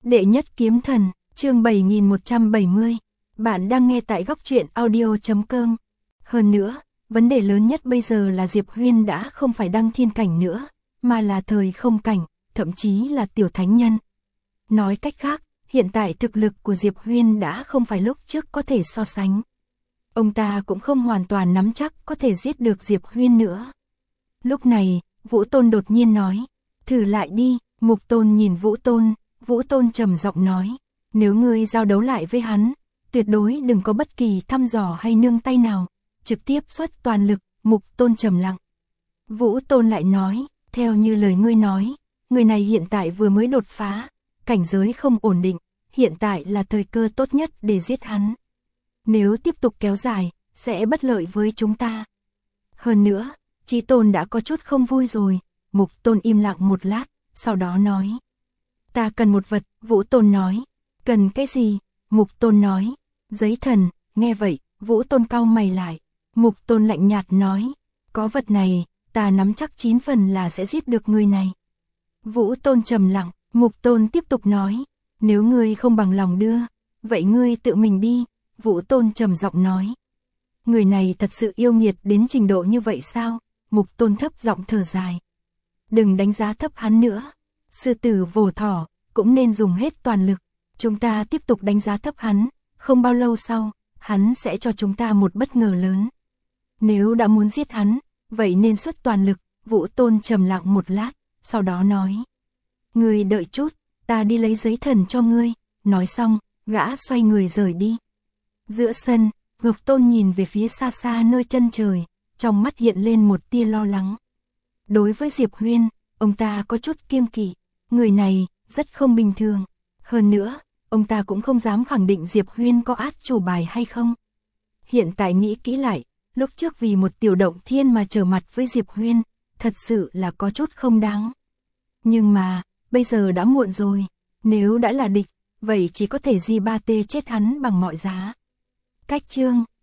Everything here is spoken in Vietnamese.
Đệ nhất kiếm thần, chương 7170. Bạn đang nghe tại góc truyện audio.com. Hơn nữa, vấn đề lớn nhất bây giờ là Diệp Huyên đã không phải đăng thiên cảnh nữa, mà là thời không cảnh, thậm chí là tiểu thánh nhân. Nói cách khác, hiện tại thực lực của Diệp Huyên đã không phải lúc trước có thể so sánh. Ông ta cũng không hoàn toàn nắm chắc có thể giết được Diệp Huyên nữa. Lúc này, Vũ Tôn đột nhiên nói, thử lại đi. Mục Tôn nhìn Vũ Tôn trầm giọng nói, nếu ngươi giao đấu lại với hắn, tuyệt đối đừng có bất kỳ thăm dò hay nương tay nào, trực tiếp xuất toàn lực. Mục Tôn trầm lặng. Vũ Tôn lại nói, theo như lời ngươi nói, người này hiện tại vừa mới đột phá, cảnh giới không ổn định, hiện tại là thời cơ tốt nhất để giết hắn. Nếu tiếp tục kéo dài, sẽ bất lợi với chúng ta. Hơn nữa, Chí Tôn đã có chút không vui rồi. Mục Tôn im lặng một lát, sau đó nói, ta cần một vật. Vũ Tôn nói, cần cái gì? Mục Tôn nói, giấy thần. Nghe vậy, Vũ Tôn cau mày lại. Mục Tôn lạnh nhạt nói, có vật này, ta nắm chắc 9 phần là sẽ giết được người này. Vũ Tôn trầm lặng. Mục Tôn tiếp tục nói, nếu ngươi không bằng lòng đưa, vậy ngươi tự mình đi. Vũ Tôn trầm giọng nói, người này thật sự yêu nghiệt đến trình độ như vậy sao? Mục Tôn thấp giọng thở dài, đừng đánh giá thấp hắn nữa. Sư tử vồ thỏ, cũng nên dùng hết toàn lực. Chúng ta tiếp tục đánh giá thấp hắn, không bao lâu sau, hắn sẽ cho chúng ta một bất ngờ lớn. Nếu đã muốn giết hắn, vậy nên xuất toàn lực. Vũ Tôn trầm lặng một lát, sau đó nói, ngươi đợi chút, ta đi lấy giấy thần cho ngươi. Nói xong, gã xoay người rời đi. Giữa sân, Ngọc Tôn nhìn về phía xa xa nơi chân trời, trong mắt hiện lên một tia lo lắng. Đối với Diệp Huyên, ông ta có chút kiêng kỵ, người này rất không bình thường. Hơn nữa, ông ta cũng không dám khẳng định Diệp Huyên có át chủ bài hay không. Hiện tại nghĩ kỹ lại, lúc trước vì một tiểu động thiên mà trở mặt với Diệp Huyên, thật sự là có chút không đáng. Nhưng mà, bây giờ đã muộn rồi, nếu đã là địch, vậy chỉ có thể Di Ba Tê chết hắn bằng mọi giá. Cách chương